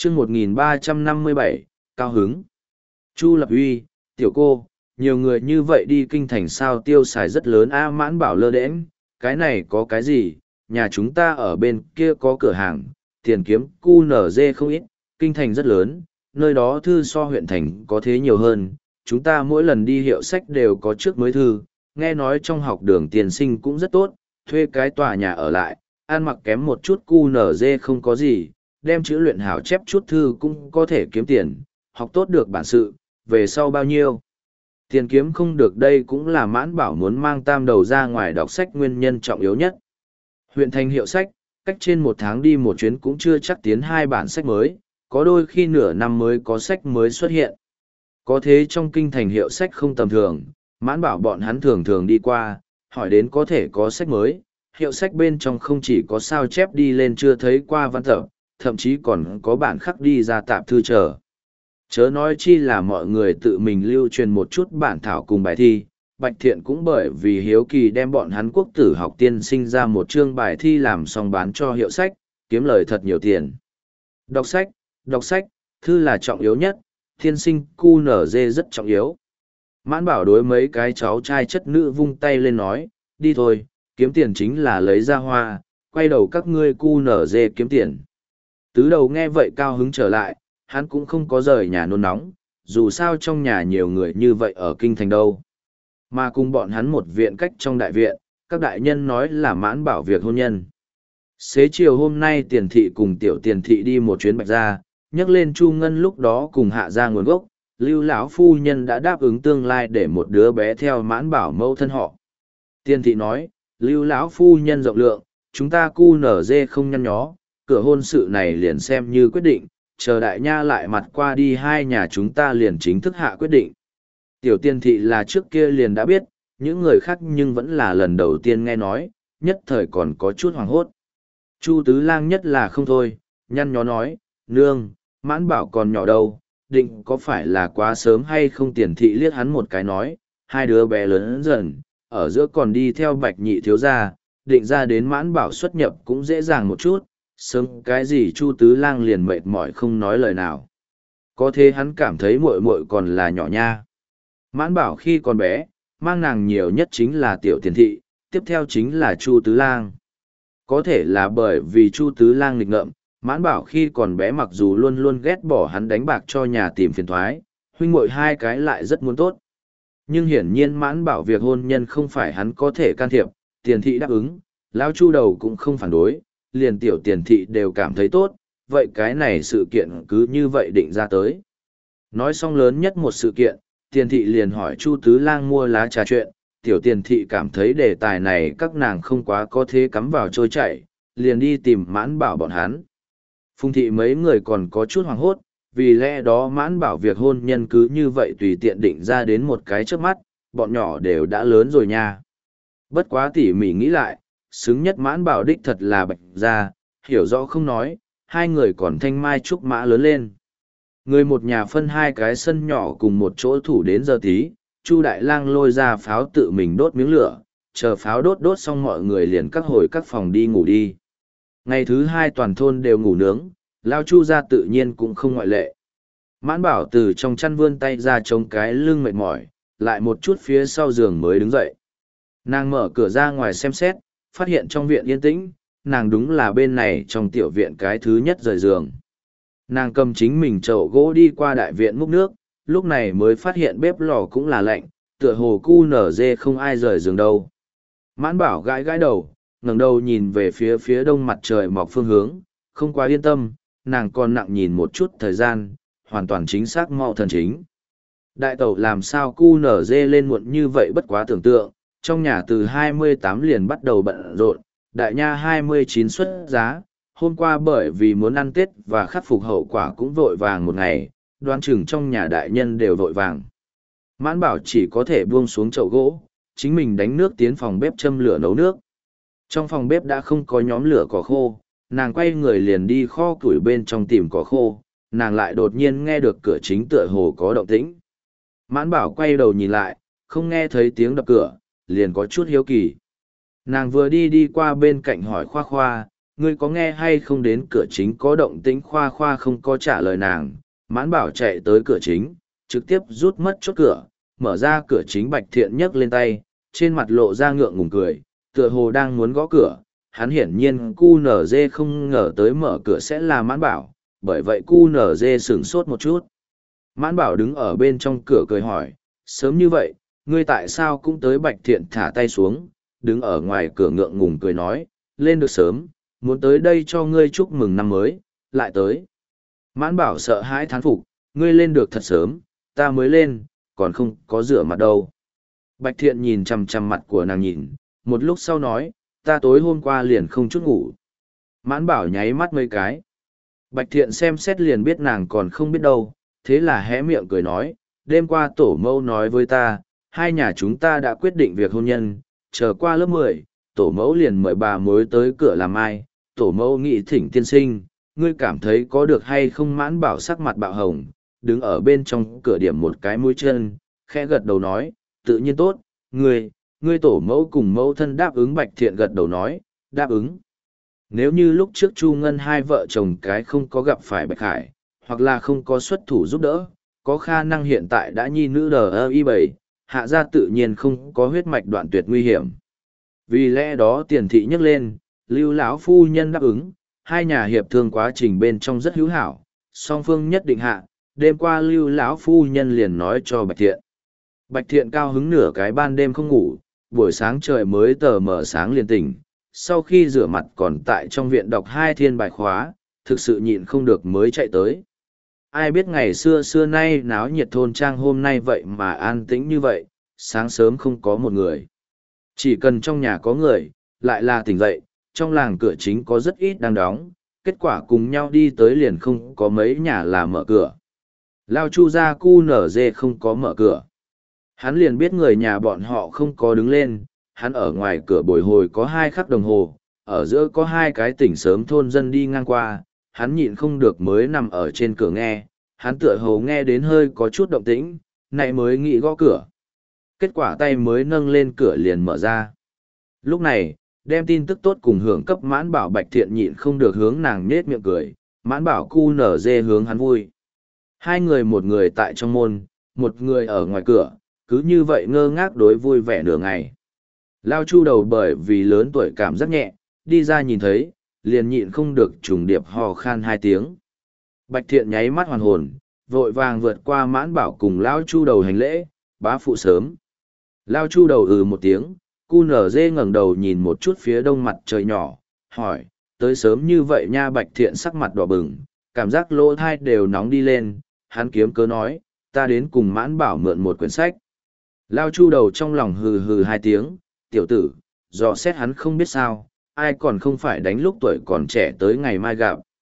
chương 1357, cao hứng. Chu Lập Uy, tiểu cô, nhiều người như vậy đi kinh thành sao tiêu xài rất lớn a. Mãn Bảo lơ đễnh, cái này có cái gì, nhà chúng ta ở bên kia có cửa hàng, tiền kiếm QNZ không ít, kinh thành rất lớn, nơi đó thư so huyện thành có thế nhiều hơn, chúng ta mỗi lần đi hiệu sách đều có trước mới thư, nghe nói trong học đường tiền sinh cũng rất tốt, thuê cái tòa nhà ở lại, ăn mặc kém một chút QNZ không có gì, đem chữ luyện hảo chép chút thư cũng có thể kiếm tiền, học tốt được bản sự, về sau bao nhiêu. Tiền kiếm không được đây cũng là Mãn Bảo muốn mang tam đầu ra ngoài đọc sách nguyên nhân trọng yếu nhất. Huyện thành hiệu sách, cách trên một tháng đi một chuyến cũng chưa chắc tiến 2 bản sách mới, có đôi khi nửa năm mới có sách mới xuất hiện. Có thế trong kinh thành hiệu sách không tầm thường, Mãn Bảo bọn hắn thường thường đi qua, hỏi đến có thể có sách mới, hiệu sách bên trong không chỉ có sao chép đi lên chưa thấy qua văn tập, thậm chí còn có bản khắc đi ra tạp thư chờ. Chớ nói chi là mọi người tự mình lưu truyền một chút bản thảo cùng bài thi, Bạch Thiện cũng bởi vì hiếu kỳ đem bọn hắn quốc tử học tiên sinh ra một chương bài thi làm xong bán cho hiệu sách, kiếm lời thật nhiều tiền. Đọc sách, thư là trọng yếu nhất, tiên sinh QNZ rất trọng yếu. Mãn Bảo đối mấy cái cháu trai chất nữ vung tay lên nói, đi thôi, kiếm tiền chính là lấy ra hoa, quay đầu các ngươi QNZ kiếm tiền. Tứ đầu nghe vậy cao hứng trở lại, hắn cũng không có rời nhà nôn nóng, dù sao trong nhà nhiều người như vậy ở kinh thành đâu. Mà cùng bọn hắn một viện cách trong đại viện, các đại nhân nói là Mãn Bảo việc hôn nhân. Xế chiều hôm nay Tiền thị cùng tiểu Tiền thị đi một chuyến Bạch Gia, nhắc lên Chu Ngân lúc đó cùng hạ ra nguồn gốc, Lưu lão phu nhân đã đáp ứng tương lai để một đứa bé theo Mãn Bảo mẫu thân họ. Tiền thị nói, Lưu lão phu nhân rộng lượng, chúng ta QNZ không nhăn nhó, cửa hôn sự này liền xem như quyết định, chờ đại nha lại mặt qua đi hai nhà chúng ta liền chính thức hạ quyết định. Tiểu Tiền thị là trước kia liền đã biết, những người khác nhưng vẫn là lần đầu tiên nghe nói, nhất thời còn có chút hoảng hốt. Chu Tứ Lang nhất là không thôi, nhăn nhó nói, nương, Mãn Bảo còn nhỏ đâu, định có phải là quá sớm hay không. Tiền thị liếc hắn một cái nói, hai đứa bé lớn dần, ở giữa còn đi theo Bạch nhị thiếu gia, định ra đến Mãn Bảo xuất nhập cũng dễ dàng một chút, sớm cái gì. Chu Tứ Lang liền mệt mỏi không nói lời nào. Có thế hắn cảm thấy muội muội còn là nhỏ nha. Mãn Bảo khi còn bé, mang nàng nhiều nhất chính là tiểu Tiền thị, tiếp theo chính là Chu Tứ Lang. Có thể là bởi vì Chu Tứ Lang nghịch ngợm, Mãn Bảo khi còn bé mặc dù luôn luôn ghét bỏ hắn đánh bạc cho nhà tìm phiền thoái, huynh muội hai cái lại rất muốn tốt. Nhưng hiển nhiên Mãn Bảo việc hôn nhân không phải hắn có thể can thiệp, Tiền thị đáp ứng, lão Chu đầu cũng không phản đối, liền tiểu Tiền thị đều cảm thấy tốt, vậy cái này sự kiện cứ như vậy định ra tới. Nói xong lớn nhất một sự kiện, Tiền thị liền hỏi Chu Tứ Lang mua lá trà chuyện, tiểu Tiền thị cảm thấy đề tài này các nàng không quá có thế cắm vào trôi chảy, liền đi tìm Mãn Bảo bọn hắn. Phùng thị mấy người còn có chút hoảng hốt, vì lẽ đó Mãn Bảo việc hôn nhân cứ như vậy tùy tiện định ra đến một cái trước mắt, bọn nhỏ đều đã lớn rồi nha. Bất quá tỉ mỉ nghĩ lại, xứng nhất Mãn Bảo đích thật là Bạch Gia, hiểu rõ không nói, hai người còn thanh mai trúc mã lớn lên. Người một nhà phân hai cái sân nhỏ cùng một chỗ thủ đến giờ tí, Chu Đại Lang lôi ra pháo tự mình đốt miếng lửa, chờ pháo đốt xong mọi người liền các hồi các phòng đi ngủ đi. Ngày thứ hai toàn thôn đều ngủ nướng, Lao Chu ra tự nhiên cũng không ngoại lệ. Mãn Bảo từ trong chăn vươn tay ra chống cái lưng mệt mỏi, lại một chút phía sau giường mới đứng dậy. Nàng mở cửa ra ngoài xem xét, phát hiện trong viện yên tĩnh, nàng đúng là bên này trong tiểu viện cái thứ nhất rời giường. Nàng cầm chính mình chậu gỗ đi qua đại viện múc nước, lúc này mới phát hiện bếp lò cũng là lạnh, tựa hồ QNZ không ai rời giường đâu. Mãn Bảo gãi gãi đầu, ngẩng đầu nhìn về phía đông mặt trời mọc phương hướng, không quá yên tâm, nàng còn nặng nhìn một chút thời gian, hoàn toàn chính xác mau thần chính. Đại tẩu làm sao QNZ lên muộn như vậy bất quá tưởng tượng, trong nhà từ 28 liền bắt đầu bận rộn, đại nha 29 xuất giá, hôm qua bởi vì muốn ăn Tết và khắc phục hậu quả cũng vội vàng một ngày, đoán chừng trong nhà đại nhân đều vội vàng. Mãn Bảo chỉ có thể buông xuống chậu gỗ, chính mình đánh nước tiến phòng bếp châm lửa nấu nước. Trong phòng bếp đã không có nhóm lửa cỏ khô, nàng quay người liền đi kho củi bên trong tìm cỏ khô, nàng lại đột nhiên nghe được cửa chính tựa hồ có động tĩnh. Mãn Bảo quay đầu nhìn lại, không nghe thấy tiếng đập cửa, liền có chút hiếu kỳ. Nàng vừa đi qua bên cạnh hỏi Khoa Khoa, ngươi có nghe hay không, đến cửa chính có động tĩnh. Khoa Khoa không có trả lời nàng, Mãn Bảo chạy tới cửa chính, trực tiếp rút mất chốt cửa, mở ra cửa chính. Bạch Thiện nhấc lên tay, trên mặt lộ ra ngượng ngùng cười, tựa hồ đang muốn gõ cửa. Hắn hiển nhiên QNZ không ngờ tới mở cửa sẽ là Mãn Bảo, bởi vậy QNZ sửng sốt một chút. Mãn Bảo đứng ở bên trong cửa cười hỏi, sớm như vậy, ngươi tại sao cũng tới? Bạch Thiện thả tay xuống, đứng ở ngoài cửa ngượng ngùng cười nói, lên được sớm, muốn tới đây cho ngươi chúc mừng năm mới, lại tới. Mãn Bảo sợ hãi thán phục, ngươi lên được thật sớm, ta mới lên, còn không có rửa mặt đâu. Bạch Thiện nhìn chằm chằm mặt của nàng nhìn, một lúc sau nói, ta tối hôm qua liền không chút ngủ. Mãn Bảo nháy mắt mấy cái. Bạch Thiện xem xét liền biết nàng còn không biết đâu, thế là hé miệng cười nói, đêm qua tổ mẫu nói với ta, hai nhà chúng ta đã quyết định việc hôn nhân, chờ qua lớp 10, tổ mẫu liền mời bà mối tới cửa làm ai, tổ mẫu nghị thỉnh tiên sinh, ngươi cảm thấy có được hay không? Mãn Bảo sắc mặt bạo hồng, đứng ở bên trong cửa điểm một cái mũi chân, khẽ gật đầu nói, tự nhiên tốt, ngươi tổ mẫu cùng mẫu thân đáp ứng. Bạch Thiện gật đầu nói, đáp ứng. Nếu như lúc trước Chu Ngân hai vợ chồng cái không có gặp phải Bạch Khải, hoặc là không có xuất thủ giúp đỡ, có khả năng hiện tại đã nhi nữ DI7, hạ gia tự nhiên không có huyết mạch đoạn tuyệt nguy hiểm. Vì lẽ đó tiền thị nhắc lên, Lưu lão phu nhân đáp ứng, hai nhà hiệp thương quá trình bên trong rất hữu hảo, song phương nhất định hạ. Đêm qua Lưu lão phu nhân liền nói cho Bạch Thiện. Bạch Thiện cao hứng nửa cái ban đêm không ngủ, buổi sáng trời mới tờ mở sáng liền tỉnh, sau khi rửa mặt còn tại trong viện đọc 2 thiên bài khóa, thực sự nhịn không được mới chạy tới. Ai biết ngày xưa nay náo nhiệt thôn trang hôm nay vậy mà an tĩnh như vậy, sáng sớm không có một người. Chỉ cần trong nhà có người, lại là tỉnh dậy, trong làng cửa chính có rất ít đang đóng, kết quả cùng nhau đi tới liền không có mấy nhà là mở cửa. Lao Chu gia QNZ không có mở cửa. Hắn liền biết người nhà bọn họ không có đứng lên, hắn ở ngoài cửa bồi hồi có 2 khắc đồng hồ, ở giữa có 2 cái tỉnh sớm thôn dân đi ngang qua, hắn nhịn không được mới nằm ở trên cửa nghe, hắn tựa hồ nghe đến hơi có chút động tĩnh, nãy mới nghĩ gõ cửa. Kết quả tay mới nâng lên cửa liền mở ra. Lúc này, đem tin tức tốt cùng hưởng cấp Mãn Bảo. Bạch Thiện nhịn không được hướng nàng nết miệng cười, Mãn Bảo QNZ hướng hắn vui. 2 người, một người tại trong môn, một người ở ngoài cửa, cứ như vậy ngơ ngác đối vui vẻ nửa ngày. Lao Chu đầu bởi vì lớn tuổi cảm giác nhẹ, đi ra nhìn thấy, liền nhịn không được trùng điệp hò khan 2 tiếng. Bạch Thiện nháy mắt hoàn hồn, vội vàng vượt qua Mãn Bảo cùng Lao Chu đầu hành lễ, bá phụ sớm. Lao Chu đầu một tiếng, QNZ ngẩng đầu nhìn một chút phía đông mặt trời nhỏ, hỏi, tới sớm như vậy nha? Bạch Thiện sắc mặt đỏ bừng, cảm giác lỗ thai đều nóng đi lên, hắn kiếm cớ nói, ta đến cùng Mãn Bảo mượn một quyển sách. Lao Chu đầu trong lòng hừ hừ 2 tiếng, tiểu tử, dò xét hắn không biết sao, ai còn không phải đánh lúc tuổi còn trẻ tới ngày mai gặp.